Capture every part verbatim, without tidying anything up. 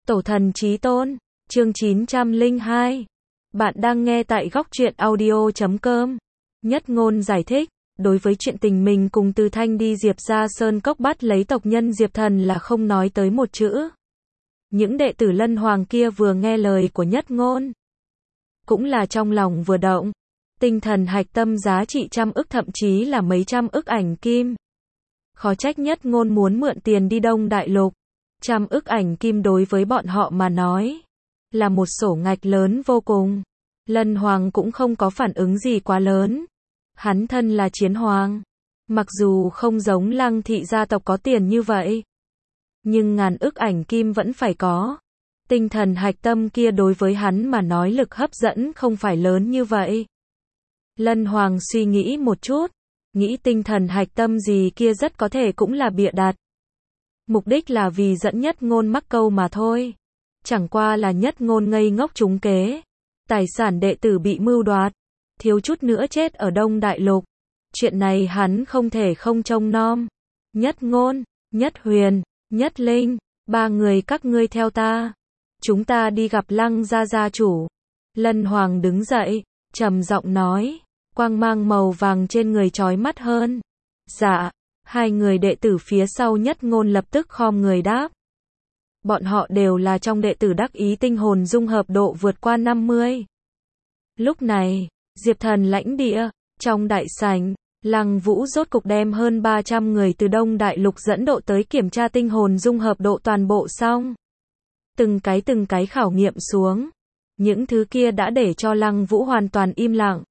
Tổ thần chí tôn, chương chín trăm lẻ hai. Bạn đang nghe tại góc truyện audio chấm com. Nhất Ngôn giải thích, đối với chuyện tình mình cùng Từ Thanh đi Diệp gia sơn cốc bắt lấy tộc nhân Diệp Thần là không nói tới một chữ. Những đệ tử Lân Hoàng kia vừa nghe lời của Nhất Ngôn, cũng là trong lòng vừa động. Tinh thần hạch tâm giá trị trăm ức thậm chí là mấy trăm ức ảnh kim. Khó trách Nhất Ngôn muốn mượn tiền đi Đông Đại Lục. Trăm ức ảnh kim đối với bọn họ mà nói là một sổ ngạch lớn vô cùng. Lân Hoàng cũng không có phản ứng gì quá lớn. Hắn thân là chiến hoàng, mặc dù không giống Lăng thị gia tộc có tiền như vậy, nhưng ngàn ức ảnh kim vẫn phải có. Tinh thần hạch tâm kia đối với hắn mà nói lực hấp dẫn không phải lớn như vậy. Lân Hoàng suy nghĩ một chút, nghĩ tinh thần hạch tâm gì kia rất có thể cũng là bịa đặt. Mục đích là vì dẫn Nhất Ngôn mắc câu mà thôi. Chẳng qua là Nhất Ngôn ngây ngốc trúng kế. Tài sản đệ tử bị mưu đoạt, thiếu chút nữa chết ở Đông Đại Lục. Chuyện này hắn không thể không trông nom. Nhất Ngôn, Nhất Huyền, Nhất Linh, ba người các ngươi theo ta. Chúng ta đi gặp Lăng gia gia chủ. Lân Hoàng đứng dậy, trầm giọng nói, quang mang màu vàng trên người chói mắt hơn. Dạ. Hai người đệ tử phía sau Nhất Ngôn lập tức khom người đáp. Bọn họ đều là trong đệ tử đắc ý tinh hồn dung hợp độ vượt qua năm mươi. Lúc này, Diệp Thần lãnh địa, trong đại sảnh, Lăng Vũ rốt cục đem hơn ba trăm người từ Đông Đại Lục dẫn độ tới kiểm tra tinh hồn dung hợp độ toàn bộ xong. Từng cái từng cái khảo nghiệm xuống. Những thứ kia đã để cho Lăng Vũ hoàn toàn im lặng.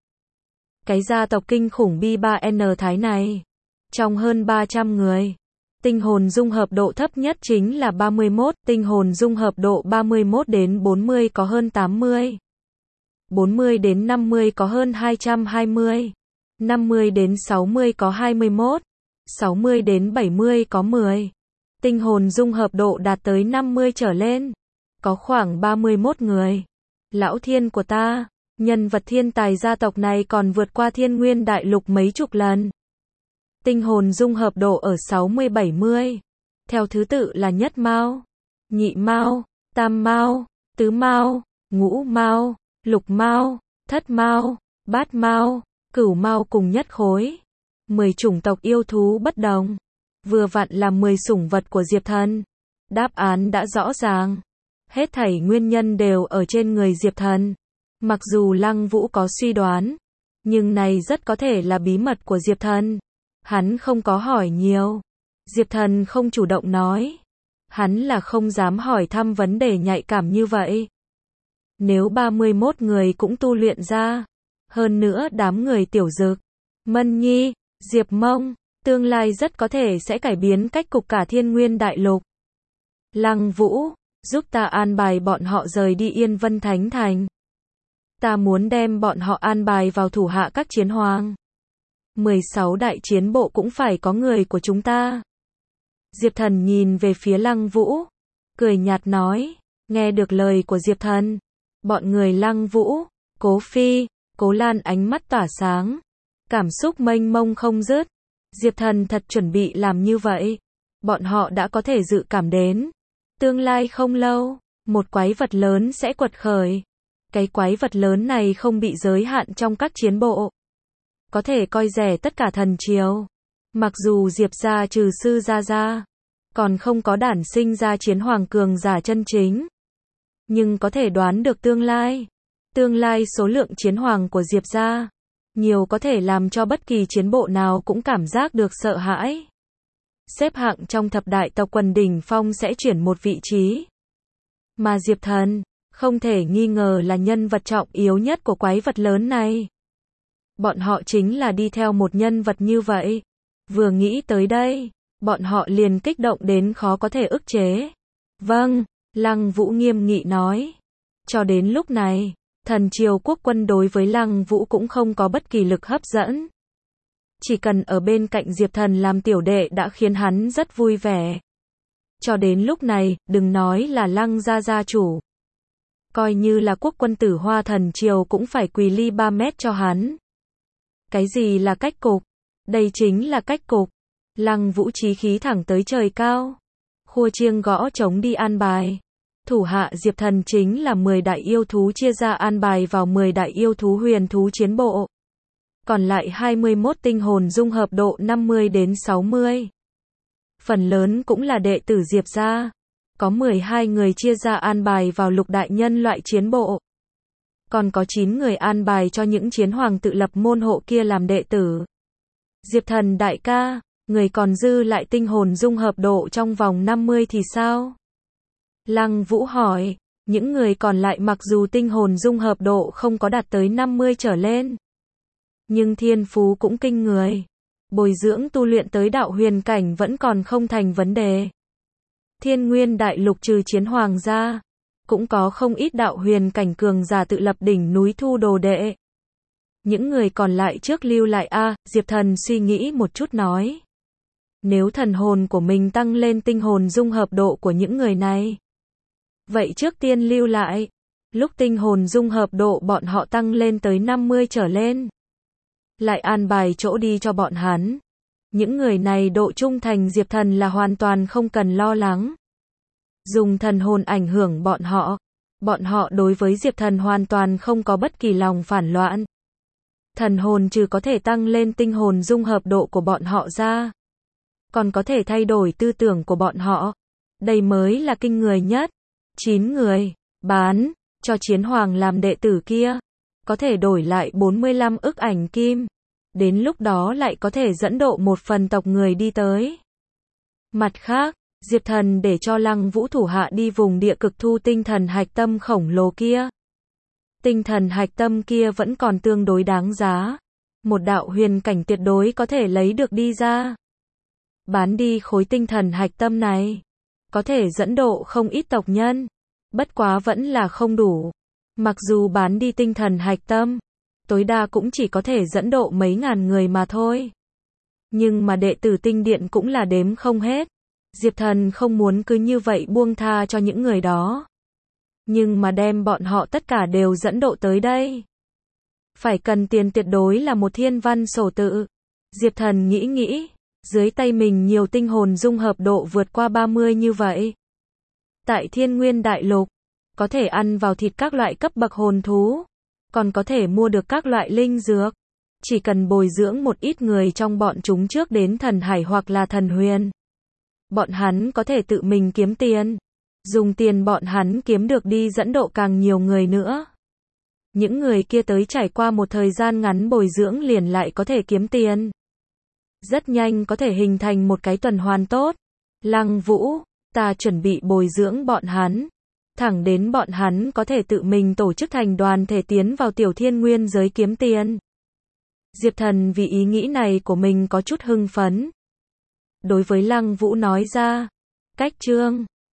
Cái gia tộc kinh khủng B ba N Thái này, trong hơn ba trăm người, tinh hồn dung hợp độ thấp nhất chính là ba mươi mốt, tinh hồn dung hợp độ ba mươi mốt đến bốn mươi có hơn tám mươi. bốn mươi đến năm mươi có hơn hai trăm hai mươi. năm mươi đến sáu mươi có hai mươi mốt. sáu mươi đến bảy mươi có mười. Tinh hồn dung hợp độ đạt tới năm mươi trở lên, có khoảng ba mươi mốt người. Lão thiên của ta, nhân vật thiên tài gia tộc này còn vượt qua Thiên Nguyên Đại Lục mấy chục lần. Tinh hồn dung hợp độ ở sáu mươi bảy mươi. Theo thứ tự là nhất mao, nhị mao, tam mao, tứ mao, ngũ mao, lục mao, thất mao, bát mao, cửu mao cùng nhất khối. mười chủng tộc yêu thú bất đồng. Vừa vặn là mười sủng vật của Diệp Thần. Đáp án đã rõ ràng. Hết thảy nguyên nhân đều ở trên người Diệp Thần. Mặc dù Lăng Vũ có suy đoán, nhưng này rất có thể là bí mật của Diệp Thần. Hắn không có hỏi nhiều. Diệp Thần không chủ động nói. Hắn là không dám hỏi thăm vấn đề nhạy cảm như vậy. Nếu ba mươi mốt người cũng tu luyện ra, hơn nữa đám người Tiểu Dực, Mân Nhi, Diệp Mông, tương lai rất có thể sẽ cải biến cách cục cả Thiên Nguyên Đại Lục. Lăng Vũ, giúp ta an bài bọn họ rời đi Yên Vân Thánh Thành. Ta muốn đem bọn họ an bài vào thủ hạ các chiến hoàng. mười sáu đại chiến bộ cũng phải có người của chúng ta. Diệp Thần nhìn về phía Lăng Vũ, cười nhạt nói, nghe được lời của Diệp Thần, bọn người Lăng Vũ, Cố Phi, Cố Lan ánh mắt tỏa sáng, cảm xúc mênh mông không dứt. Diệp Thần thật chuẩn bị làm như vậy. Bọn họ đã có thể dự cảm đến, tương lai không lâu, một quái vật lớn sẽ quật khởi. Cái quái vật lớn này không bị giới hạn trong các chiến bộ, có thể coi rẻ tất cả thần triều. Mặc dù Diệp gia trừ sư gia gia, còn không có đản sinh ra chiến hoàng cường giả chân chính, nhưng có thể đoán được tương lai. Tương lai số lượng chiến hoàng của Diệp gia nhiều có thể làm cho bất kỳ chiến bộ nào cũng cảm giác được sợ hãi. Xếp hạng trong thập đại tộc quần đỉnh phong sẽ chuyển một vị trí. Mà Diệp Thần, không thể nghi ngờ là nhân vật trọng yếu nhất của quái vật lớn này. Bọn họ chính là đi theo một nhân vật như vậy. Vừa nghĩ tới đây, bọn họ liền kích động đến khó có thể ức chế. Vâng, Lăng Vũ nghiêm nghị nói. Cho đến lúc này, thần triều quốc quân đối với Lăng Vũ cũng không có bất kỳ lực hấp dẫn. Chỉ cần ở bên cạnh Diệp Thần làm tiểu đệ đã khiến hắn rất vui vẻ. Cho đến lúc này, đừng nói là Lăng gia gia chủ, coi như là quốc quân Tử Hoa thần triều cũng phải quỳ ly ba mét cho hắn. Cái gì là cách cục? Đây chính là cách cục. Lăng Vũ chí khí thẳng tới trời cao. Khua chiêng gõ trống đi an bài. Thủ hạ Diệp Thần chính là mười đại yêu thú chia ra an bài vào mười đại yêu thú huyền thú chiến bộ. Còn lại hai mươi mốt tinh hồn dung hợp độ năm mươi đến sáu mươi. Phần lớn cũng là đệ tử Diệp gia. Có mười hai người chia ra an bài vào lục đại nhân loại chiến bộ. Còn có chín người an bài cho những chiến hoàng tự lập môn hộ kia làm đệ tử. Diệp Thần đại ca, người còn dư lại tinh hồn dung hợp độ trong vòng năm mươi thì sao? Lăng Vũ hỏi, những người còn lại mặc dù tinh hồn dung hợp độ không có đạt tới năm mươi trở lên, nhưng thiên phú cũng kinh người. Bồi dưỡng tu luyện tới đạo huyền cảnh vẫn còn không thành vấn đề. Thiên Nguyên đại lục trừ chiến hoàng ra, cũng có không ít đạo huyền cảnh cường giả tự lập đỉnh núi thu đồ đệ. Những người còn lại trước lưu lại a, Diệp Thần suy nghĩ một chút nói. Nếu thần hồn của mình tăng lên tinh hồn dung hợp độ của những người này, vậy trước tiên lưu lại. Lúc tinh hồn dung hợp độ bọn họ tăng lên tới năm mươi trở lên, lại an bài chỗ đi cho bọn hắn. Những người này độ trung thành Diệp Thần là hoàn toàn không cần lo lắng. Dùng thần hồn ảnh hưởng bọn họ. Bọn họ đối với Diệp Thần hoàn toàn không có bất kỳ lòng phản loạn. Thần hồn trừ có thể tăng lên tinh hồn dung hợp độ của bọn họ ra, còn có thể thay đổi tư tưởng của bọn họ. Đây mới là kinh người nhất. chín người, bán, cho chiến hoàng làm đệ tử kia, có thể đổi lại bốn mươi lăm ức ảnh kim. Đến lúc đó lại có thể dẫn độ một phần tộc người đi tới. Mặt khác, Diệp Thần để cho Lăng Vũ thủ hạ đi vùng địa cực thu tinh thần hạch tâm khổng lồ kia. Tinh thần hạch tâm kia vẫn còn tương đối đáng giá. Một đạo huyền cảnh tuyệt đối có thể lấy được đi ra. Bán đi khối tinh thần hạch tâm này, có thể dẫn độ không ít tộc nhân. Bất quá vẫn là không đủ. Mặc dù bán đi tinh thần hạch tâm, tối đa cũng chỉ có thể dẫn độ mấy ngàn người mà thôi. Nhưng mà đệ tử tinh điện cũng là đếm không hết. Diệp Thần không muốn cứ như vậy buông tha cho những người đó. Nhưng mà đem bọn họ tất cả đều dẫn độ tới đây, phải cần tiền tuyệt đối là một thiên văn sổ tự. Diệp Thần nghĩ nghĩ, dưới tay mình nhiều tinh hồn dung hợp độ vượt qua ba mươi như vậy. Tại Thiên Nguyên đại lục, có thể ăn vào thịt các loại cấp bậc hồn thú, còn có thể mua được các loại linh dược. Chỉ cần bồi dưỡng một ít người trong bọn chúng trước đến thần hải hoặc là thần huyền, bọn hắn có thể tự mình kiếm tiền. Dùng tiền bọn hắn kiếm được đi dẫn độ càng nhiều người nữa. Những người kia tới trải qua một thời gian ngắn bồi dưỡng liền lại có thể kiếm tiền. Rất nhanh có thể hình thành một cái tuần hoàn tốt. Lăng Vũ, ta chuẩn bị bồi dưỡng bọn hắn, thẳng đến bọn hắn có thể tự mình tổ chức thành đoàn thể tiến vào tiểu thiên nguyên giới kiếm tiền. Diệp Thần vì ý nghĩ này của mình có chút hưng phấn. Đối với Lăng Vũ nói ra, cách chương